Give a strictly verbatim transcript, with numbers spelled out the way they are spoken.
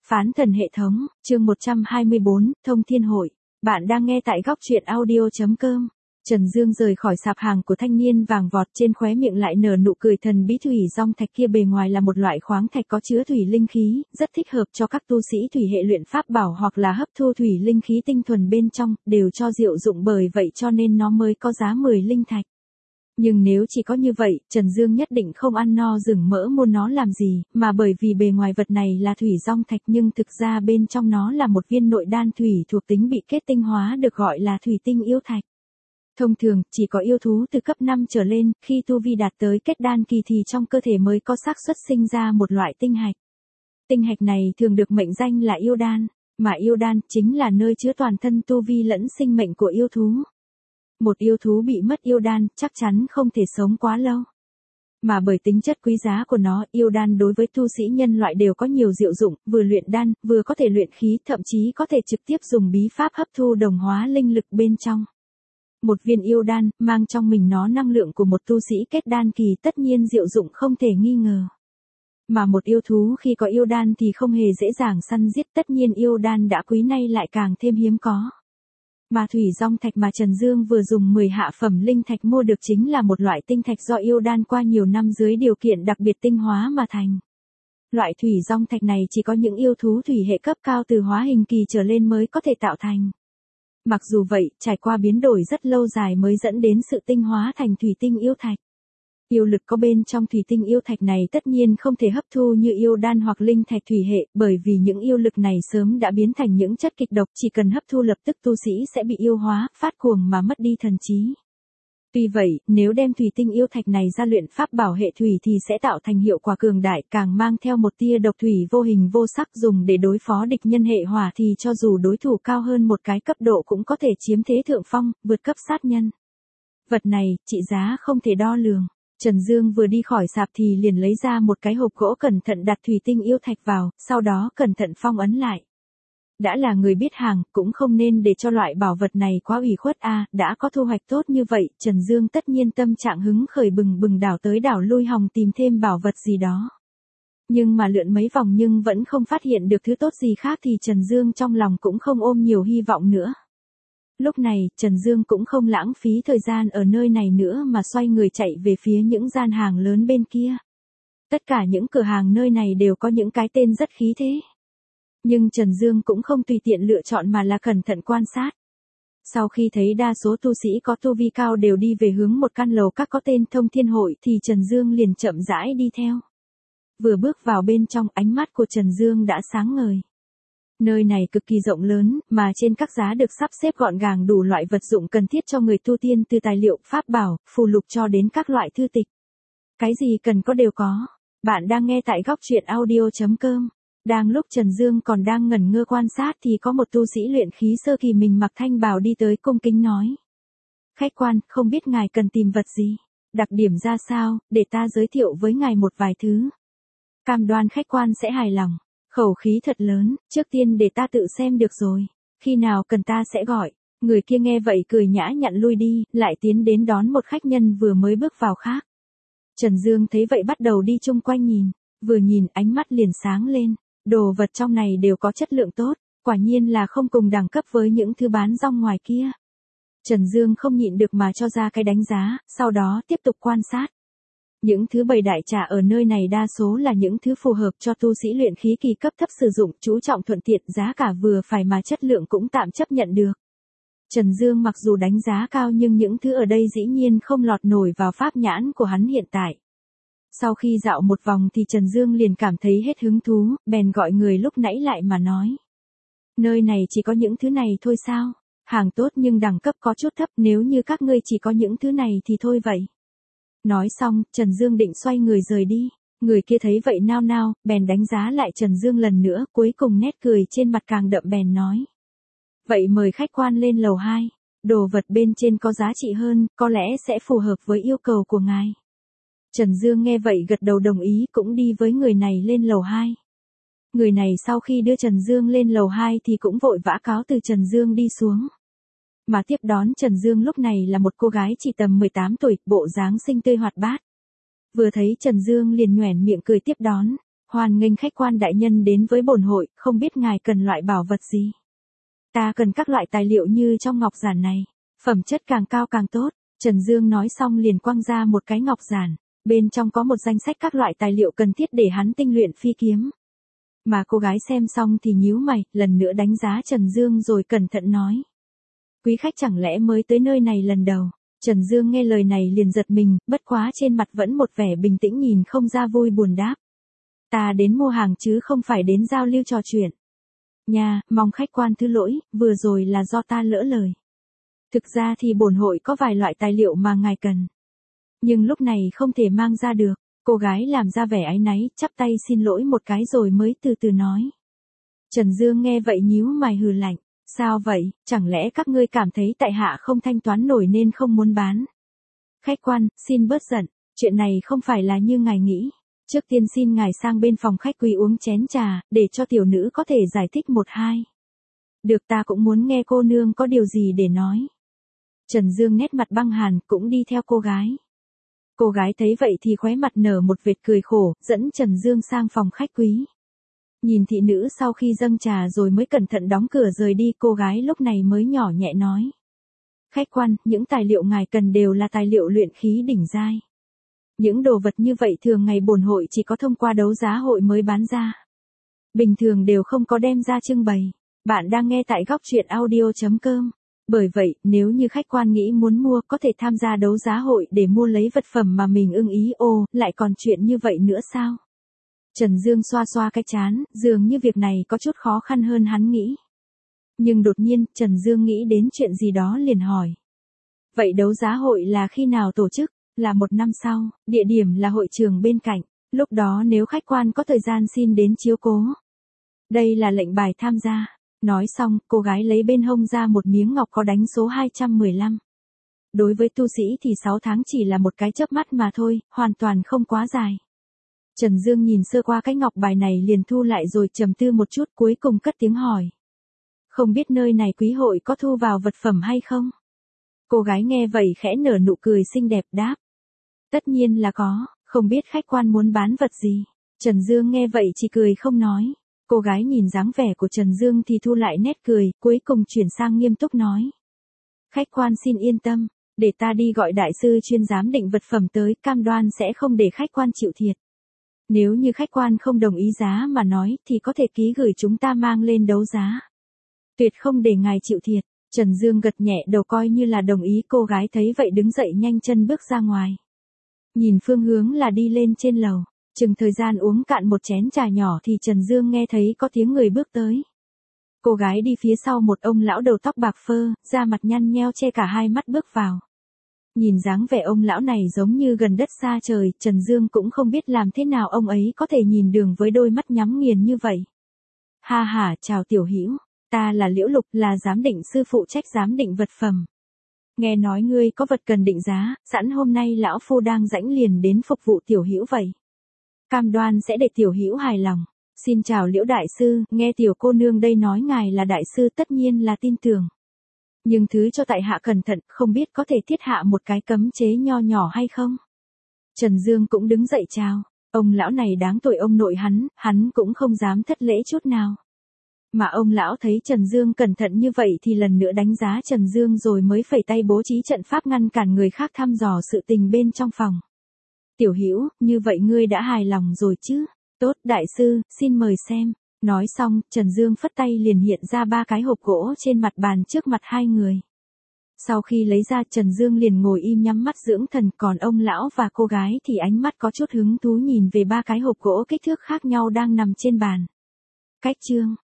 Phán thần hệ thống, chương một trăm hai mươi bốn, Thông Thiên Hội. Bạn đang nghe tại góc truyện audio chấm com. Trần Dương rời khỏi sạp hàng của thanh niên vàng vọt, trên khóe miệng lại nở nụ cười. Thần bí thủy rong thạch kia bề ngoài là một loại khoáng thạch có chứa thủy linh khí, rất thích hợp cho các tu sĩ thủy hệ luyện pháp bảo hoặc là hấp thu thủy linh khí tinh thuần bên trong, đều cho diệu dụng, bởi vậy cho nên nó mới có giá mười linh thạch. Nhưng nếu chỉ có như vậy, Trần Dương nhất định không ăn no rừng mỡ mua nó làm gì, mà bởi vì bề ngoài vật này là thủy rong thạch nhưng thực ra bên trong nó là một viên nội đan thủy thuộc tính bị kết tinh hóa, được gọi là thủy tinh yêu thạch. Thông thường, chỉ có yêu thú từ cấp năm trở lên, khi tu vi đạt tới kết đan kỳ thì trong cơ thể mới có xác suất sinh ra một loại tinh hạch. Tinh hạch này thường được mệnh danh là yêu đan, mà yêu đan chính là nơi chứa toàn thân tu vi lẫn sinh mệnh của yêu thú. Một yêu thú bị mất yêu đan, chắc chắn không thể sống quá lâu. Mà bởi tính chất quý giá của nó, yêu đan đối với tu sĩ nhân loại đều có nhiều diệu dụng, vừa luyện đan, vừa có thể luyện khí, thậm chí có thể trực tiếp dùng bí pháp hấp thu đồng hóa linh lực bên trong. Một viên yêu đan, mang trong mình nó năng lượng của một tu sĩ kết đan kỳ, tất nhiên diệu dụng không thể nghi ngờ. Mà một yêu thú khi có yêu đan thì không hề dễ dàng săn giết, tất nhiên yêu đan đã quý nay lại càng thêm hiếm có. Mà thủy rong thạch mà Trần Dương vừa dùng mười hạ phẩm linh thạch mua được chính là một loại tinh thạch do yêu đan qua nhiều năm dưới điều kiện đặc biệt tinh hóa mà thành. Loại thủy rong thạch này chỉ có những yêu thú thủy hệ cấp cao từ hóa hình kỳ trở lên mới có thể tạo thành. Mặc dù vậy, trải qua biến đổi rất lâu dài mới dẫn đến sự tinh hóa thành thủy tinh yêu thạch. Yêu lực có bên trong thủy tinh yêu thạch này tất nhiên không thể hấp thu như yêu đan hoặc linh thạch thủy hệ, bởi vì những yêu lực này sớm đã biến thành những chất kịch độc, chỉ cần hấp thu lập tức tu sĩ sẽ bị yêu hóa, phát cuồng mà mất đi thần trí. Tuy vậy, nếu đem thủy tinh yêu thạch này ra luyện pháp bảo hệ thủy thì sẽ tạo thành hiệu quả cường đại, càng mang theo một tia độc thủy vô hình vô sắc, dùng để đối phó địch nhân hệ hỏa thì cho dù đối thủ cao hơn một cái cấp độ cũng có thể chiếm thế thượng phong, vượt cấp sát nhân. Vật này, trị giá không thể đo lường. Trần Dương vừa đi khỏi sạp thì liền lấy ra một cái hộp gỗ, cẩn thận đặt thủy tinh yêu thạch vào, sau đó cẩn thận phong ấn lại. Đã là người biết hàng, cũng không nên để cho loại bảo vật này quá ủy khuất a, à, đã có thu hoạch tốt như vậy, Trần Dương tất nhiên tâm trạng hứng khởi bừng bừng đảo tới đảo lui hòng tìm thêm bảo vật gì đó. Nhưng mà lượn mấy vòng nhưng vẫn không phát hiện được thứ tốt gì khác thì Trần Dương trong lòng cũng không ôm nhiều hy vọng nữa. Lúc này, Trần Dương cũng không lãng phí thời gian ở nơi này nữa mà xoay người chạy về phía những gian hàng lớn bên kia. Tất cả những cửa hàng nơi này đều có những cái tên rất khí thế. Nhưng Trần Dương cũng không tùy tiện lựa chọn mà là cẩn thận quan sát. Sau khi thấy đa số tu sĩ có tu vi cao đều đi về hướng một căn lầu các có tên Thông Thiên Hội thì Trần Dương liền chậm rãi đi theo. Vừa bước vào bên trong, ánh mắt của Trần Dương đã sáng ngời. Nơi này cực kỳ rộng lớn, mà trên các giá được sắp xếp gọn gàng đủ loại vật dụng cần thiết cho người tu tiên, từ tài liệu, pháp bảo, phù lục cho đến các loại thư tịch. Cái gì cần có đều có. Bạn đang nghe tại góc truyện audio chấm com. Đang lúc Trần Dương còn đang ngẩn ngơ quan sát thì có một tu sĩ luyện khí sơ kỳ mình mặc thanh bào đi tới cung kính nói. Khách quan, không biết ngài cần tìm vật gì? Đặc điểm ra sao, để ta giới thiệu với ngài một vài thứ. Cam đoan khách quan sẽ hài lòng. Khẩu khí thật lớn, trước tiên để ta tự xem được rồi. Khi nào cần ta sẽ gọi. Người kia nghe vậy cười nhã nhặn lui đi, lại tiến đến đón một khách nhân vừa mới bước vào khác. Trần Dương thấy vậy bắt đầu đi chung quanh nhìn. Vừa nhìn ánh mắt liền sáng lên. Đồ vật trong này đều có chất lượng tốt, quả nhiên là không cùng đẳng cấp với những thứ bán rong ngoài kia. Trần Dương không nhịn được mà cho ra cái đánh giá, sau đó tiếp tục quan sát. Những thứ bày đại trà ở nơi này đa số là những thứ phù hợp cho tu sĩ luyện khí kỳ cấp thấp sử dụng, chú trọng thuận tiện, giá cả vừa phải mà chất lượng cũng tạm chấp nhận được. Trần Dương mặc dù đánh giá cao nhưng những thứ ở đây dĩ nhiên không lọt nổi vào pháp nhãn của hắn hiện tại. Sau khi dạo một vòng thì Trần Dương liền cảm thấy hết hứng thú, bèn gọi người lúc nãy lại mà nói. Nơi này chỉ có những thứ này thôi sao? Hàng tốt nhưng đẳng cấp có chút thấp, nếu như các ngươi chỉ có những thứ này thì thôi vậy. Nói xong, Trần Dương định xoay người rời đi. Người kia thấy vậy nao nao, bèn đánh giá lại Trần Dương lần nữa, cuối cùng nét cười trên mặt càng đậm bèn nói. Vậy mời khách quan lên lầu hai, đồ vật bên trên có giá trị hơn, có lẽ sẽ phù hợp với yêu cầu của ngài. Trần Dương nghe vậy gật đầu đồng ý, cũng đi với người này lên lầu hai. Người này sau khi đưa Trần Dương lên lầu hai thì cũng vội vã cáo từ Trần Dương đi xuống. Mà tiếp đón Trần Dương lúc này là một cô gái chỉ tầm mười tám tuổi, bộ dáng xinh tươi hoạt bát. Vừa thấy Trần Dương liền nhoẻn miệng cười tiếp đón. Hoan nghênh khách quan đại nhân đến với bổn hội, không biết ngài cần loại bảo vật gì. Ta cần các loại tài liệu như trong ngọc giản này, phẩm chất càng cao càng tốt. Trần Dương nói xong liền quăng ra một cái ngọc giản, bên trong có một danh sách các loại tài liệu cần thiết để hắn tinh luyện phi kiếm. Mà cô gái xem xong thì nhíu mày, lần nữa đánh giá Trần Dương rồi cẩn thận nói. Quý khách chẳng lẽ mới tới nơi này lần đầu? Trần Dương nghe lời này liền giật mình, bất quá trên mặt vẫn một vẻ bình tĩnh nhìn không ra vui buồn đáp. Ta đến mua hàng chứ không phải đến giao lưu trò chuyện. Nha, mong khách quan thứ lỗi, vừa rồi là do ta lỡ lời. Thực ra thì bổn hội có vài loại tài liệu mà ngài cần. Nhưng lúc này không thể mang ra được. Cô gái làm ra vẻ áy náy, chắp tay xin lỗi một cái rồi mới từ từ nói. Trần Dương nghe vậy nhíu mày hừ lạnh. Sao vậy, chẳng lẽ các ngươi cảm thấy tại hạ không thanh toán nổi nên không muốn bán? Khách quan, xin bớt giận, chuyện này không phải là như ngài nghĩ. Trước tiên xin ngài sang bên phòng khách quý uống chén trà, để cho tiểu nữ có thể giải thích một hai. Được, ta cũng muốn nghe cô nương có điều gì để nói. Trần Dương nét mặt băng hàn cũng đi theo cô gái. Cô gái thấy vậy thì khóe mặt nở một vệt cười khổ, dẫn Trần Dương sang phòng khách quý. Nhìn thị nữ sau khi dâng trà rồi mới cẩn thận đóng cửa rời đi, cô gái lúc này mới nhỏ nhẹ nói. Khách quan, những tài liệu ngài cần đều là tài liệu luyện khí đỉnh giai. Những đồ vật như vậy thường ngày bổn hội chỉ có thông qua đấu giá hội mới bán ra. Bình thường đều không có đem ra trưng bày. Bạn đang nghe tại góc truyện audio chấm com. Bởi vậy, nếu như khách quan nghĩ muốn mua có thể tham gia đấu giá hội để mua lấy vật phẩm mà mình ưng ý. Ồ, lại còn chuyện như vậy nữa sao? Trần Dương xoa xoa cái trán, dường như việc này có chút khó khăn hơn hắn nghĩ. Nhưng đột nhiên, Trần Dương nghĩ đến chuyện gì đó liền hỏi. Vậy đấu giá hội là khi nào tổ chức? Là một năm sau, địa điểm là hội trường bên cạnh, lúc đó nếu khách quan có thời gian xin đến chiếu cố. Đây là lệnh bài tham gia. Nói xong, cô gái lấy bên hông ra một miếng ngọc có đánh số hai trăm mười lăm. Đối với tu sĩ thì sáu tháng chỉ là một cái chớp mắt mà thôi, hoàn toàn không quá dài. Trần Dương nhìn sơ qua cái ngọc bài này liền thu lại rồi trầm tư một chút, cuối cùng cất tiếng hỏi. Không biết nơi này quý hội có thu vào vật phẩm hay không? Cô gái nghe vậy khẽ nở nụ cười xinh đẹp đáp. Tất nhiên là có, không biết khách quan muốn bán vật gì. Trần Dương nghe vậy chỉ cười không nói. Cô gái nhìn dáng vẻ của Trần Dương thì thu lại nét cười, cuối cùng chuyển sang nghiêm túc nói. Khách quan xin yên tâm, để ta đi gọi đại sư chuyên giám định vật phẩm tới, cam đoan sẽ không để khách quan chịu thiệt. Nếu như khách quan không đồng ý giá mà nói thì có thể ký gửi chúng ta mang lên đấu giá. Tuyệt không để ngài chịu thiệt. Trần Dương gật nhẹ đầu coi như là đồng ý, cô gái thấy vậy đứng dậy nhanh chân bước ra ngoài. Nhìn phương hướng là đi lên trên lầu. Chừng thời gian uống cạn một chén trà nhỏ thì Trần Dương nghe thấy có tiếng người bước tới. Cô gái đi phía sau một ông lão đầu tóc bạc phơ, da mặt nhăn nheo che cả hai mắt bước vào. Nhìn dáng vẻ ông lão này giống như gần đất xa trời, Trần Dương cũng không biết làm thế nào ông ấy có thể nhìn đường với đôi mắt nhắm nghiền như vậy. Ha ha, chào tiểu hữu, ta là Liễu Lục, là giám định sư phụ trách giám định vật phẩm. Nghe nói ngươi có vật cần định giá, sẵn hôm nay lão phu đang rãnh liền đến phục vụ tiểu hữu vậy. Cam đoan sẽ để tiểu hữu hài lòng. Xin chào Liễu đại sư, nghe tiểu cô nương đây nói ngài là đại sư tất nhiên là tin tưởng. Nhưng thứ cho tại hạ cẩn thận, không biết có thể thiết hạ một cái cấm chế nho nhỏ hay không? Trần Dương cũng đứng dậy chào. Ông lão này đáng tội ông nội hắn, hắn cũng không dám thất lễ chút nào. Mà ông lão thấy Trần Dương cẩn thận như vậy thì lần nữa đánh giá Trần Dương rồi mới phẩy tay bố trí trận pháp ngăn cản người khác thăm dò sự tình bên trong phòng. Tiểu hữu, như vậy ngươi đã hài lòng rồi chứ? Tốt, đại sư, xin mời xem. Nói xong, Trần Dương phất tay liền hiện ra ba cái hộp gỗ trên mặt bàn trước mặt hai người. Sau khi lấy ra, Trần Dương liền ngồi im nhắm mắt dưỡng thần, còn ông lão và cô gái thì ánh mắt có chút hứng thú nhìn về ba cái hộp gỗ kích thước khác nhau đang nằm trên bàn. Cách chương